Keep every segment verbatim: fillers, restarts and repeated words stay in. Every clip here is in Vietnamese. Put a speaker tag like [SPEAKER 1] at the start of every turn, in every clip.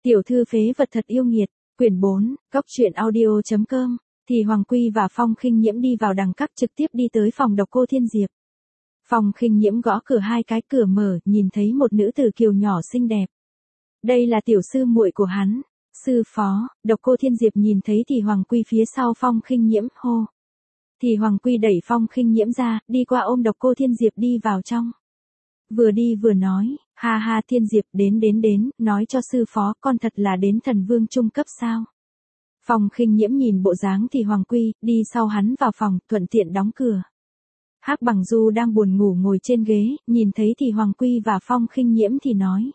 [SPEAKER 1] Tiểu thư phế vật thật yêu nghiệt, quyển bốn, cóc truyện audio chấm com. Thì Hoàng Quy và Phong Khinh Nhiễm đi vào đằng cắt trực tiếp đi tới phòng Độc Cô Thiên Diệp. Phong Khinh Nhiễm gõ cửa hai cái, cửa mở, nhìn thấy một nữ tử kiều nhỏ xinh đẹp. Đây là tiểu sư muội của hắn. Sư phó. Độc Cô Thiên Diệp nhìn thấy Thì Hoàng Quy phía sau Phong Khinh Nhiễm, hô. Thì Hoàng Quy đẩy Phong Khinh Nhiễm ra, đi qua ôm Độc Cô Thiên Diệp đi vào trong. Vừa đi vừa nói, ha ha Thiên Diệp, đến đến đến, nói cho sư phó, con thật là đến thần vương trung cấp sao? Phong Khinh Nhiễm nhìn bộ dáng Thì Hoàng Quy, đi sau hắn vào phòng, thuận tiện đóng cửa. Hắc Bằng Du đang buồn ngủ ngồi trên ghế, nhìn thấy Thì Hoàng Quy và Phong Khinh Nhiễm thì nói.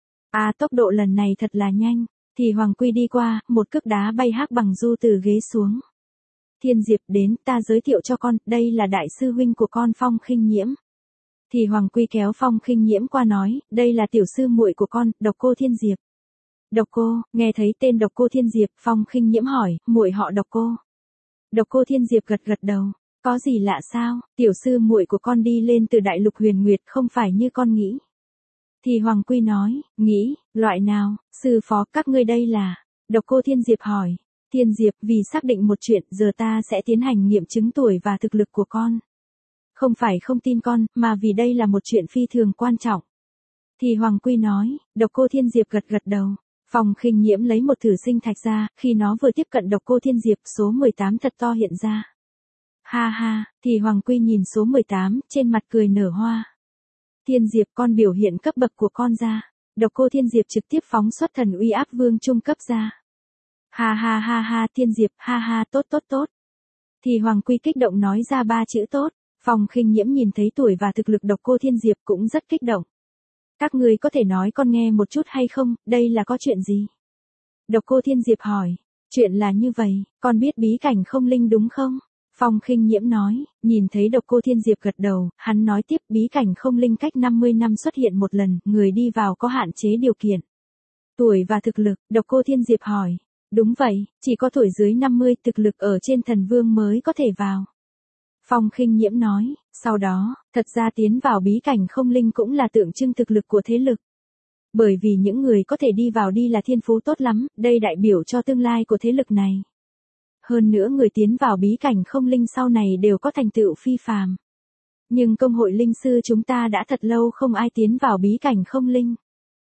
[SPEAKER 1] À, tốc độ lần này thật là nhanh. Thì Hoàng Quy đi qua, một cước đá bay Hắc Bằng Du từ ghế xuống. Thiên Diệp, đến, ta giới thiệu cho con, đây là đại sư huynh của con Phong Khinh Nhiễm. Thì Hoàng Quy kéo Phong Khinh Nhiễm qua nói, đây là tiểu sư muội của con, Độc Cô Thiên Diệp. Độc Cô, nghe thấy tên Độc Cô Thiên Diệp, Phong Khinh Nhiễm hỏi, muội họ Độc Cô. Độc Cô Thiên Diệp gật gật đầu, có gì lạ sao, tiểu sư muội của con đi lên từ đại lục huyền nguyệt không phải như con nghĩ. Thì Hoàng Quy nói, nghĩ, loại nào, sư phó, các ngươi đây là. Độc Cô Thiên Diệp hỏi, Thiên Diệp, vì xác định một chuyện, giờ ta sẽ tiến hành nghiệm chứng tuổi và thực lực của con. Không phải không tin con, mà vì đây là một chuyện phi thường quan trọng. Thì Hoàng Quy nói, Độc Cô Thiên Diệp gật gật đầu. Phong Khinh Nhiễm lấy một thử sinh thạch ra, khi nó vừa tiếp cận Độc Cô Thiên Diệp, số mười tám thật to hiện ra. Ha ha, thì Hoàng Quy nhìn số mười tám, trên mặt cười nở hoa. Thiên Diệp, con biểu hiện cấp bậc của con ra. Độc Cô Thiên Diệp trực tiếp phóng xuất thần uy áp vương trung cấp ra. Ha ha ha ha, Thiên Diệp, ha ha, tốt tốt tốt. Thì Hoàng Quy kích động nói ra ba chữ tốt. Phong Khinh Nhiễm nhìn thấy tuổi và thực lực Độc Cô Thiên Diệp cũng rất kích động. Các người có thể nói con nghe một chút hay không, đây là có chuyện gì? Độc Cô Thiên Diệp hỏi, chuyện là như vậy, con biết bí cảnh không linh đúng không? Phong Khinh Nhiễm nói, nhìn thấy Độc Cô Thiên Diệp gật đầu, hắn nói tiếp, bí cảnh không linh cách năm mươi năm xuất hiện một lần, người đi vào có hạn chế điều kiện. Tuổi và thực lực, Độc Cô Thiên Diệp hỏi, đúng vậy, chỉ có tuổi dưới năm mươi, thực lực ở trên thần vương mới có thể vào. Phong Khinh Nhiễm nói, sau đó, thật ra tiến vào bí cảnh không linh cũng là tượng trưng thực lực của thế lực. Bởi vì những người có thể đi vào đi là thiên phú tốt lắm, đây đại biểu cho tương lai của thế lực này. Hơn nữa người tiến vào bí cảnh không linh sau này đều có thành tựu phi phàm. Nhưng công hội linh sư chúng ta đã thật lâu không ai tiến vào bí cảnh không linh.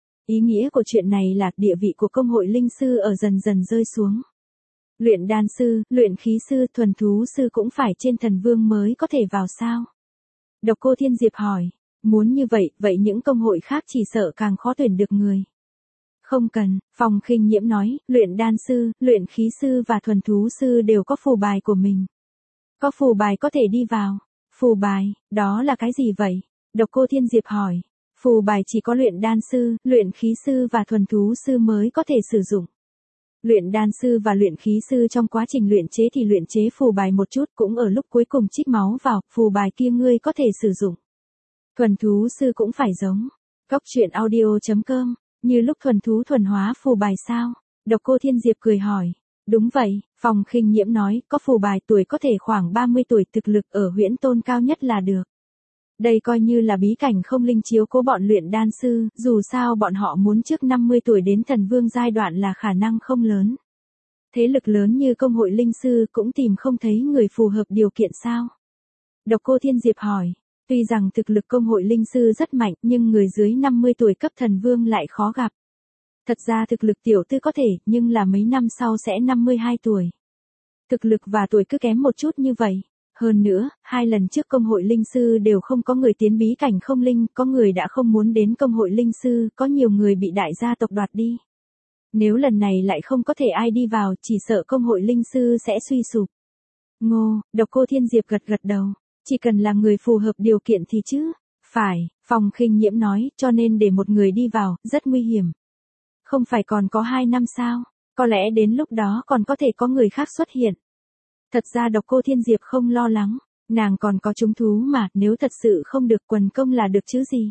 [SPEAKER 1] Ý nghĩa của chuyện này là địa vị của công hội linh sư ở dần dần rơi xuống. Luyện đan sư, luyện khí sư, thuần thú sư cũng phải trên thần vương mới có thể vào sao? Độc Cô Thiên Diệp hỏi, muốn như vậy, vậy những công hội khác chỉ sợ càng khó tuyển được người. Không cần, Phong Khinh Nhiễm nói, luyện đan sư, luyện khí sư và thuần thú sư đều có phù bài của mình. Có phù bài có thể đi vào. Phù bài, đó là cái gì vậy? Độc Cô Thiên Diệp hỏi, phù bài chỉ có luyện đan sư, luyện khí sư và thuần thú sư mới có thể sử dụng. Luyện đan sư và luyện khí sư trong quá trình luyện chế thì luyện chế phù bài một chút, cũng ở lúc cuối cùng trích máu vào, phù bài kia ngươi có thể sử dụng. Thuần thú sư cũng phải giống. Cóc truyện audio chấm com, như lúc thuần thú thuần hóa phù bài sao? Độc Cô Thiên Diệp cười hỏi. Đúng vậy, Phong Khinh Nhiễm nói, có phù bài tuổi có thể khoảng ba mươi tuổi, thực lực ở huyễn tôn cao nhất là được. Đây coi như là bí cảnh không linh chiếu cố bọn luyện đan sư, dù sao bọn họ muốn trước năm mươi tuổi đến thần vương giai đoạn là khả năng không lớn. Thế lực lớn như công hội linh sư cũng tìm không thấy người phù hợp điều kiện sao? Độc Cô Thiên Diệp hỏi, tuy rằng thực lực công hội linh sư rất mạnh nhưng người dưới năm mươi tuổi cấp thần vương lại khó gặp. Thật ra thực lực tiểu tư có thể, nhưng là mấy năm sau sẽ năm mươi hai tuổi. Thực lực và tuổi cứ kém một chút như vậy. Hơn nữa, hai lần trước công hội linh sư đều không có người tiến bí cảnh không linh, có người đã không muốn đến công hội linh sư, có nhiều người bị đại gia tộc đoạt đi. Nếu lần này lại không có thể ai đi vào, chỉ sợ công hội linh sư sẽ suy sụp. Ngô, Độc Cô Thiên Diệp gật gật đầu, chỉ cần là người phù hợp điều kiện thì chứ. Phải, Phong Khinh Nhiễm nói, cho nên để một người đi vào, rất nguy hiểm. Không phải còn có hai năm sao, có lẽ đến lúc đó còn có thể có người khác xuất hiện. Thật ra Độc Cô Thiên Diệp không lo lắng, nàng còn có chúng thú mà, nếu thật sự không được quần công là được chứ gì.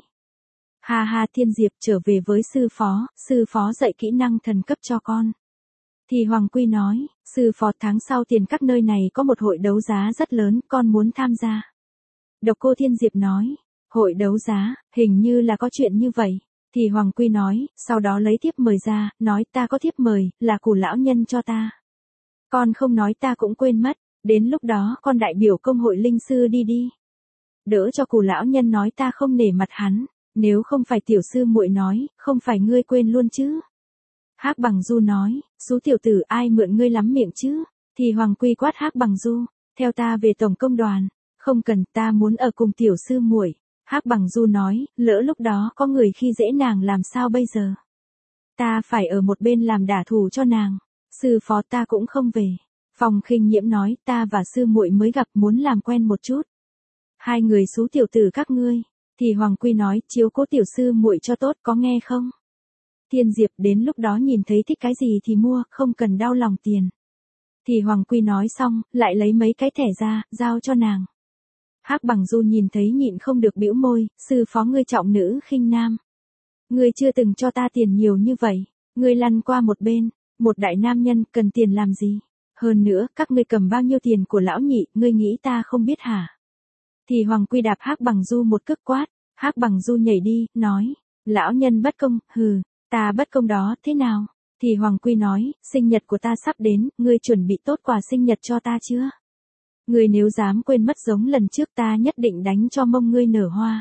[SPEAKER 1] Ha ha Thiên Diệp, trở về với sư phó, sư phó dạy kỹ năng thần cấp cho con. Thì Hoàng Quy nói, sư phó tháng sau tiền các nơi này có một hội đấu giá rất lớn, con muốn tham gia. Độc Cô Thiên Diệp nói, hội đấu giá, hình như là có chuyện như vậy. Thì Hoàng Quy nói, sau đó lấy thiếp mời ra, nói ta có thiếp mời, là Cù lão nhân cho ta. Con không nói ta cũng quên mất, đến lúc đó con đại biểu công hội linh sư đi đi. Đỡ cho Cù lão nhân nói ta không nể mặt hắn, nếu không phải tiểu sư muội nói, không phải ngươi quên luôn chứ. Hắc Bằng Du nói, số tiểu tử ai mượn ngươi lắm miệng chứ. Thì Hoàng Quy quát Hắc Bằng Du, theo ta về tổng công đoàn, không cần, ta muốn ở cùng tiểu sư muội. Hắc Bằng Du nói, lỡ lúc đó có người khi dễ nàng làm sao bây giờ? Ta phải ở một bên làm đả thủ cho nàng, sư phó ta cũng không về. Phong Khinh Nhiễm nói, ta và sư muội mới gặp muốn làm quen một chút. Hai người xú tiểu tử các ngươi. Thì Hoàng Quy nói, chiếu cố tiểu sư muội cho tốt, có nghe không? Thiên Diệp đến lúc đó nhìn thấy thích cái gì thì mua, không cần đau lòng tiền. Thì Hoàng Quy nói xong, lại lấy mấy cái thẻ ra, giao cho nàng. Hắc Bằng Du nhìn thấy nhịn không được bĩu môi, sư phó ngươi trọng nữ khinh nam. Ngươi chưa từng cho ta tiền nhiều như vậy, ngươi lăn qua một bên, một đại nam nhân cần tiền làm gì? Hơn nữa, các ngươi cầm bao nhiêu tiền của lão nhị, ngươi nghĩ ta không biết hả? Thì Hoàng Quy đạp Hắc Bằng Du một cước quát, Hắc Bằng Du nhảy đi, nói, lão nhân bất công, hừ, ta bất công đó, thế nào? Thì Hoàng Quy nói, sinh nhật của ta sắp đến, ngươi chuẩn bị tốt quà sinh nhật cho ta chưa? Ngươi nếu dám quên mất giống lần trước ta nhất định đánh cho mông ngươi nở hoa.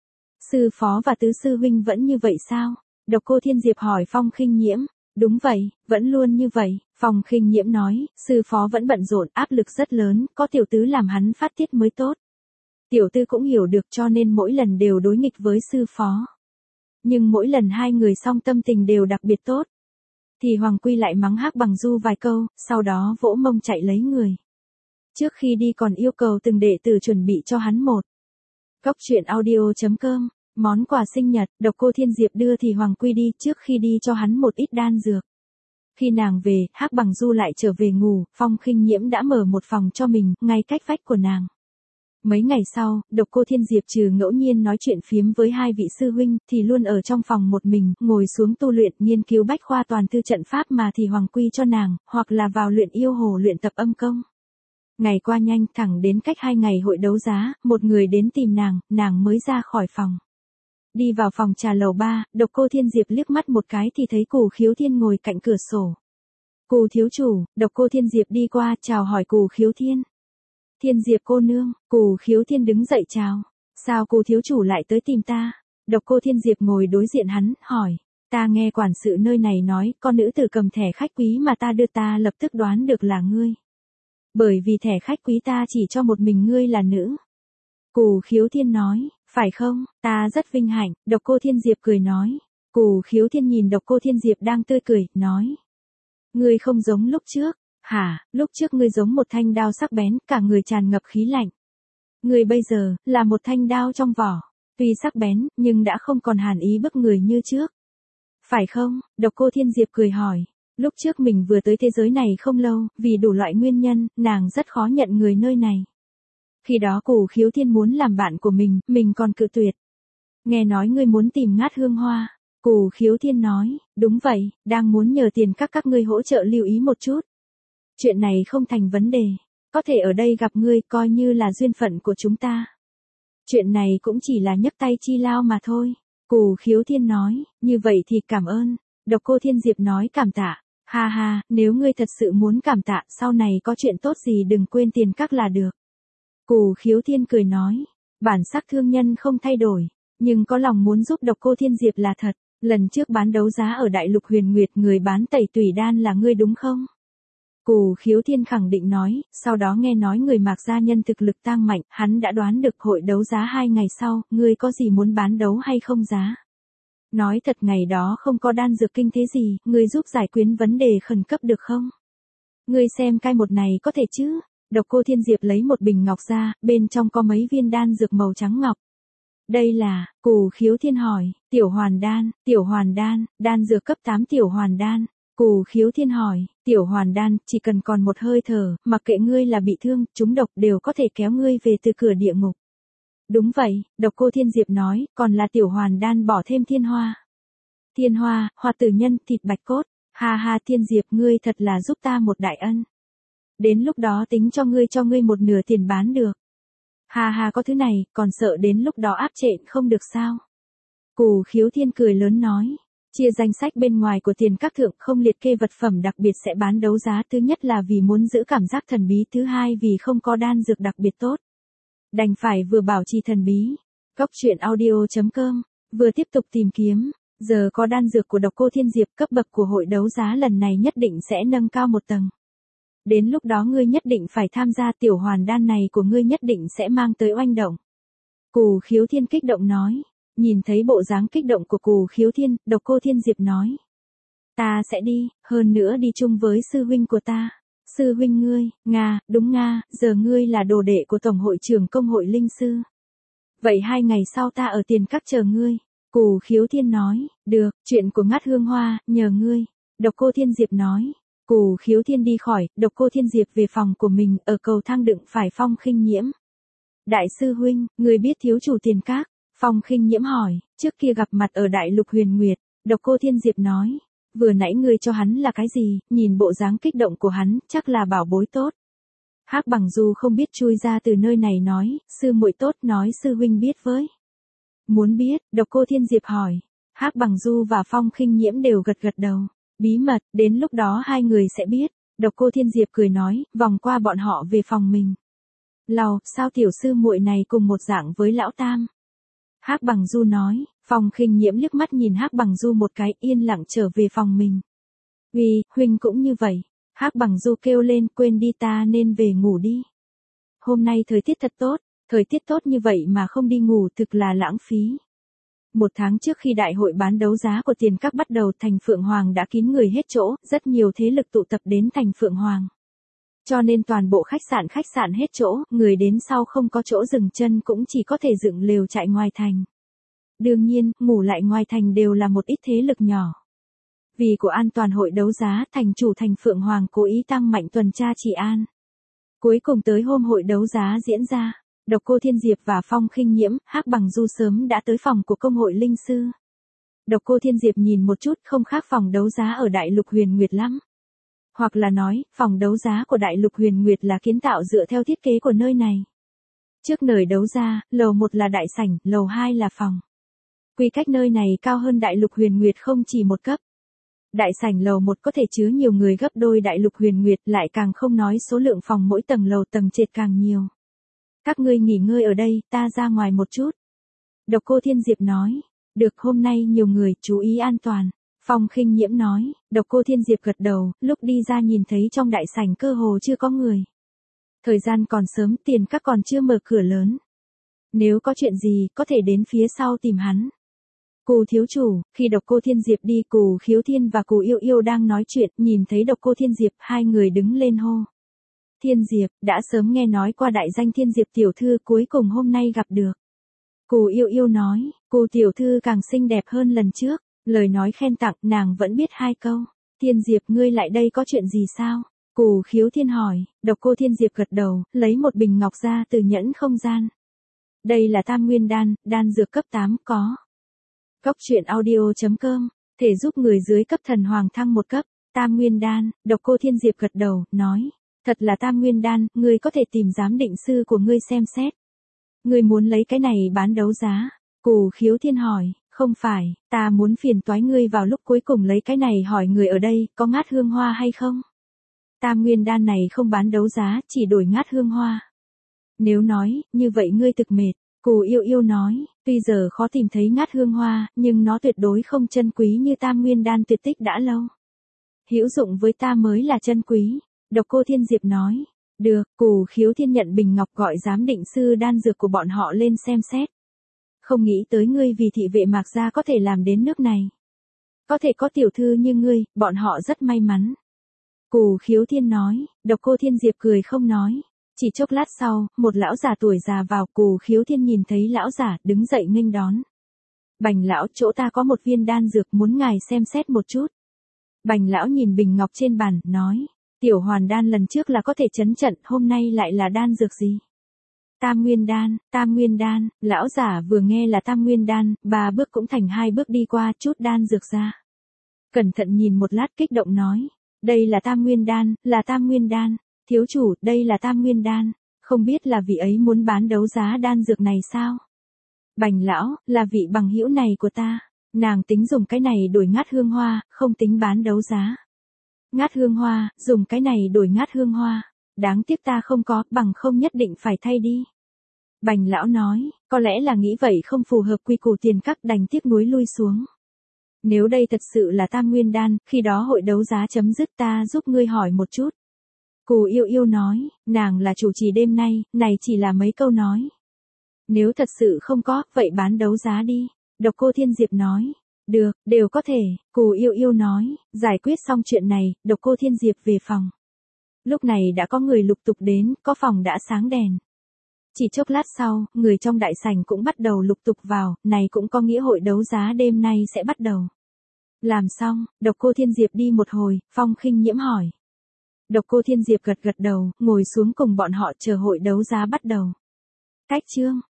[SPEAKER 1] Sư phó và tứ sư huynh vẫn như vậy sao? Độc Cô Thiên Diệp hỏi Phong Khinh Nhiễm. Đúng vậy, vẫn luôn như vậy. Phong Khinh Nhiễm nói, sư phó vẫn bận rộn, áp lực rất lớn, có tiểu tứ làm hắn phát tiết mới tốt. Tiểu tư cũng hiểu được cho nên mỗi lần đều đối nghịch với sư phó. Nhưng mỗi lần hai người song tâm tình đều đặc biệt tốt. Thì Hoàng Quy lại mắng Hắc Bằng Du vài câu, sau đó vỗ mông chạy lấy người. Trước khi đi còn yêu cầu từng đệ tử chuẩn bị cho hắn một. Góc truyện audio chấm com, món quà sinh nhật, Độc Cô Thiên Diệp đưa Thì Hoàng Quy đi, trước khi đi cho hắn một ít đan dược. Khi nàng về, Hắc Bằng Du lại trở về ngủ, Phong Khinh Nhiễm đã mở một phòng cho mình, ngay cách vách của nàng. Mấy ngày sau, Độc Cô Thiên Diệp trừ ngẫu nhiên nói chuyện phiếm với hai vị sư huynh, thì luôn ở trong phòng một mình, ngồi xuống tu luyện, nghiên cứu bách khoa toàn thư trận pháp mà Thì Hoàng Quy cho nàng, hoặc là vào luyện yêu hồ luyện tập âm công. Ngày qua nhanh, thẳng đến cách hai ngày hội đấu giá, một người đến tìm nàng, nàng mới ra khỏi phòng. Đi vào phòng trà lầu ba, Độc Cô Thiên Diệp liếc mắt một cái thì thấy Cù Khiếu Thiên ngồi cạnh cửa sổ. Cù thiếu chủ, Độc Cô Thiên Diệp đi qua, chào hỏi Cù Khiếu Thiên. Thiên Diệp cô nương, Cù Khiếu Thiên đứng dậy chào. Sao Cù thiếu chủ lại tới tìm ta? Độc Cô Thiên Diệp ngồi đối diện hắn, hỏi. Ta nghe quản sự nơi này nói, con nữ tử cầm thẻ khách quý mà ta đưa ta lập tức đoán được là ngươi. Bởi vì thẻ khách quý ta chỉ cho một mình ngươi là nữ. Cù Khiếu Thiên nói, phải không, ta rất vinh hạnh. Độc Cô Thiên Diệp cười nói. Cù Khiếu Thiên nhìn Độc Cô Thiên Diệp đang tươi cười, nói. Ngươi không giống lúc trước. Hả, lúc trước ngươi giống một thanh đao sắc bén, cả người tràn ngập khí lạnh. Ngươi bây giờ, là một thanh đao trong vỏ. Tuy sắc bén, nhưng đã không còn hàn ý bức người như trước. Phải không? Độc Cô Thiên Diệp cười hỏi. Lúc trước mình vừa tới thế giới này không lâu, vì đủ loại nguyên nhân, nàng rất khó nhận người nơi này. Khi đó Cù Khiếu Thiên muốn làm bạn của mình, mình còn cự tuyệt. Nghe nói ngươi muốn tìm Ngát Hương Hoa. Cù Khiếu Thiên nói, đúng vậy, đang muốn nhờ tiền các các ngươi hỗ trợ lưu ý một chút. Chuyện này không thành vấn đề, có thể ở đây gặp ngươi coi như là duyên phận của chúng ta. Chuyện này cũng chỉ là nhấc tay chi lao mà thôi. Cù Khiếu Thiên nói, như vậy thì cảm ơn. Độc Cô Thiên Diệp nói cảm tạ. Ha ha, nếu ngươi thật sự muốn cảm tạ, sau này có chuyện tốt gì đừng quên tiền các là được. Cù Khiếu Thiên cười nói, bản sắc thương nhân không thay đổi, nhưng có lòng muốn giúp Độc Cô Thiên Diệp là thật. Lần trước bán đấu giá ở Đại Lục Huyền Nguyệt người bán tẩy tùy đan là ngươi đúng không? Cù Khiếu Thiên khẳng định nói, sau đó nghe nói người Mạc gia nhân thực lực tăng mạnh, hắn đã đoán được hội đấu giá hai ngày sau, ngươi có gì muốn bán đấu hay không giá? Nói thật ngày đó không có đan dược kinh thế gì, ngươi giúp giải quyết vấn đề khẩn cấp được không? Ngươi xem cái một này có thể chứ? Độc Cô Thiên Diệp lấy một bình ngọc ra, bên trong có mấy viên đan dược màu trắng ngọc. Đây là, Cù Khiếu Thiên hỏi, tiểu hoàn đan, tiểu hoàn đan, đan dược cấp tám tiểu hoàn đan. Cù Khiếu Thiên hỏi, tiểu hoàn đan, chỉ cần còn một hơi thở, mặc kệ ngươi là bị thương, trúng độc đều có thể kéo ngươi về từ cửa địa ngục. Đúng vậy, Độc Cô Thiên Diệp nói, còn là tiểu hoàn đan bỏ thêm thiên hoa. Thiên hoa, hoa tử nhân, thịt bạch cốt. Ha ha Thiên Diệp ngươi thật là giúp ta một đại ân. Đến lúc đó tính cho ngươi cho ngươi một nửa tiền bán được. Ha ha có thứ này, còn sợ đến lúc đó áp trện không được sao. Cù Khiếu Thiên cười lớn nói. Chia danh sách bên ngoài của tiền các thượng không liệt kê vật phẩm đặc biệt sẽ bán đấu giá, thứ nhất là vì muốn giữ cảm giác thần bí, thứ hai vì không có đan dược đặc biệt tốt. Đành phải vừa bảo trì thần bí. Cốc truyện audio chấm com, vừa tiếp tục tìm kiếm, giờ có đan dược của Độc Cô Thiên Diệp, cấp bậc của hội đấu giá lần này nhất định sẽ nâng cao một tầng. Đến lúc đó ngươi nhất định phải tham gia, tiểu hoàn đan này của ngươi nhất định sẽ mang tới oanh động. Cù Khiếu Thiên kích động nói. Nhìn thấy bộ dáng kích động của Cù Khiếu Thiên, Độc Cô Thiên Diệp nói. Ta sẽ đi, hơn nữa đi chung với sư huynh của ta. Sư huynh ngươi, Nga, đúng Nga, giờ ngươi là đồ đệ của Tổng hội trưởng công hội linh sư. Vậy hai ngày sau ta ở tiền các chờ ngươi. Cù Khiếu Thiên nói, được, chuyện của Ngát Hương Hoa, nhờ ngươi. Độc Cô Thiên Diệp nói. Cù Khiếu Thiên đi khỏi, Độc Cô Thiên Diệp về phòng của mình, ở cầu thang đựng phải Phong Khinh Nhiễm. Đại sư huynh, ngươi biết thiếu chủ tiền các? Phong Khinh Nhiễm hỏi, trước kia gặp mặt ở Đại Lục Huyền Nguyệt. Độc Cô Thiên Diệp nói, vừa nãy ngươi cho hắn là cái gì, nhìn bộ dáng kích động của hắn, chắc là bảo bối tốt. Hắc Bằng Du không biết chui ra từ nơi này nói, sư muội tốt, nói sư huynh biết với. Muốn biết, Độc Cô Thiên Diệp hỏi. Hắc Bằng Du và Phong Khinh Nhiễm đều gật gật đầu. Bí mật, đến lúc đó hai người sẽ biết. Độc Cô Thiên Diệp cười nói, vòng qua bọn họ về phòng mình. Lầu, sao tiểu sư muội này cùng một dạng với lão tam? Hắc Bằng Du nói. Phong Khinh Nhiễm liếc mắt nhìn Hắc Bằng Du một cái, yên lặng trở về phòng mình. Uy, huynh cũng như vậy. Hắc Bằng Du kêu lên, quên đi, ta nên về ngủ đi. Hôm nay thời tiết thật tốt, thời tiết tốt như vậy mà không đi ngủ thực là lãng phí. Một tháng trước khi đại hội bán đấu giá của tiền các bắt đầu, thành Phượng Hoàng đã kín người hết chỗ, rất nhiều thế lực tụ tập đến thành Phượng Hoàng. Cho nên toàn bộ khách sạn khách sạn hết chỗ, người đến sau không có chỗ dừng chân cũng chỉ có thể dựng lều trại ngoài thành. Đương nhiên, ngủ lại ngoài thành đều là một ít thế lực nhỏ. Vì của an toàn hội đấu giá, thành chủ thành Phượng Hoàng cố ý tăng mạnh tuần tra trị an. Cuối cùng tới hôm hội đấu giá diễn ra, Độc Cô Thiên Diệp và Phong Khinh Nhiễm, Hắc Bằng Du sớm đã tới phòng của công hội linh sư. Độc Cô Thiên Diệp nhìn một chút, không khác phòng đấu giá ở Đại Lục Huyền Nguyệt lắm. Hoặc là nói, phòng đấu giá của Đại Lục Huyền Nguyệt là kiến tạo dựa theo thiết kế của nơi này. Trước nơi đấu giá, lầu một là đại sảnh, lầu hai là phòng. Quy cách nơi này cao hơn Đại Lục Huyền Nguyệt không chỉ một cấp. Đại sảnh lầu một có thể chứa nhiều người gấp đôi Đại Lục Huyền Nguyệt, lại càng không nói số lượng phòng mỗi tầng lầu tầng trệt càng nhiều. Các ngươi nghỉ ngơi ở đây, ta ra ngoài một chút. Độc Cô Thiên Diệp nói. Được, hôm nay nhiều người, chú ý an toàn. Phong Khinh Nhiễm nói. Độc Cô Thiên Diệp gật đầu, lúc đi ra nhìn thấy trong đại sảnh cơ hồ chưa có người. Thời gian còn sớm, tiền các còn chưa mở cửa lớn. Nếu có chuyện gì, có thể đến phía sau tìm hắn. Cù thiếu chủ, khi Độc Cô Thiên Diệp đi, Cù Khiếu Thiên và Cù Yêu Yêu đang nói chuyện, nhìn thấy Độc Cô Thiên Diệp, hai người đứng lên hô. Thiên Diệp, đã sớm nghe nói qua đại danh Thiên Diệp tiểu thư, cuối cùng hôm nay gặp được. Cù Yêu Yêu nói, Cù tiểu thư càng xinh đẹp hơn lần trước, lời nói khen tặng, nàng vẫn biết hai câu. Thiên Diệp, ngươi lại đây có chuyện gì sao? Cù Khiếu Thiên hỏi. Độc Cô Thiên Diệp gật đầu, lấy một bình ngọc ra từ nhẫn không gian. Đây là Tam Nguyên đan, đan dược cấp tám có. Cốc truyện audio chấm com, thể giúp người dưới cấp thần hoàng thăng một cấp. Tam Nguyên đan, Độc Cô Thiên Diệp gật đầu, nói. Thật là Tam Nguyên đan, ngươi có thể tìm giám định sư của ngươi xem xét. Ngươi muốn lấy cái này bán đấu giá? Cù Khiếu Thiên hỏi. Không phải, ta muốn phiền toái ngươi vào lúc cuối cùng lấy cái này hỏi người ở đây, có Ngát Hương Hoa hay không? Tam Nguyên đan này không bán đấu giá, chỉ đổi Ngát Hương Hoa. Nếu nói, như vậy ngươi thực mệt. Cù Yêu Yêu nói, tuy giờ khó tìm thấy Ngát Hương Hoa, nhưng nó tuyệt đối không chân quý như Tam Nguyên đan tuyệt tích đã lâu. Hữu dụng với ta mới là chân quý. Độc Cô Thiên Diệp nói. Được, Cù Khiếu Thiên nhận bình ngọc gọi giám định sư đan dược của bọn họ lên xem xét. Không nghĩ tới ngươi vì thị vệ Mạc gia có thể làm đến nước này. Có thể có tiểu thư như ngươi, bọn họ rất may mắn. Cù Khiếu Thiên nói. Độc Cô Thiên Diệp cười không nói. Chỉ chốc lát sau, một lão già tuổi già vào, Cù Khiếu Thiên nhìn thấy lão già, đứng dậy nghênh đón. Bành lão, chỗ ta có một viên đan dược muốn ngài xem xét một chút. Bành lão nhìn bình ngọc trên bàn, nói. Tiểu hoàn đan lần trước là có thể chấn trận, hôm nay lại là đan dược gì? Tam Nguyên đan, Tam Nguyên đan, lão giả vừa nghe là Tam Nguyên đan, ba bước cũng thành hai bước đi qua, chút đan dược ra. Cẩn thận nhìn một lát, kích động nói. Đây là Tam Nguyên đan, là Tam Nguyên đan. Thiếu chủ, đây là Tam Nguyên đan. Không biết là vị ấy muốn bán đấu giá đan dược này sao? Bành lão, là vị bằng hữu này của ta. Nàng tính dùng cái này đổi ngát hương hoa, không tính bán đấu giá. Ngát hương hoa, dùng cái này đổi ngát hương hoa. Đáng tiếc ta không có, bằng không nhất định phải thay đi. Bành lão nói, có lẽ là nghĩ vậy không phù hợp quy củ tiền các, đành tiếc nuối lui xuống. Nếu đây thật sự là tam nguyên đan, khi đó hội đấu giá chấm dứt, ta giúp ngươi hỏi một chút. Cù Yêu Yêu nói, nàng là chủ trì đêm nay, này chỉ là mấy câu nói. Nếu thật sự không có, vậy bán đấu giá đi. Độc Cô Thiên Diệp nói, được, đều có thể. Cù Yêu Yêu nói, giải quyết xong chuyện này, Độc Cô Thiên Diệp về phòng. Lúc này đã có người lục tục đến, có phòng đã sáng đèn. Chỉ chốc lát sau, người trong đại sảnh cũng bắt đầu lục tục vào, này cũng có nghĩa hội đấu giá đêm nay sẽ bắt đầu. Làm xong, Độc Cô Thiên Diệp đi một hồi, Phong Khinh Nhiễm hỏi. Độc Cô Thiên Diệp gật gật đầu, ngồi xuống cùng bọn họ chờ hội đấu giá bắt đầu. Cách chương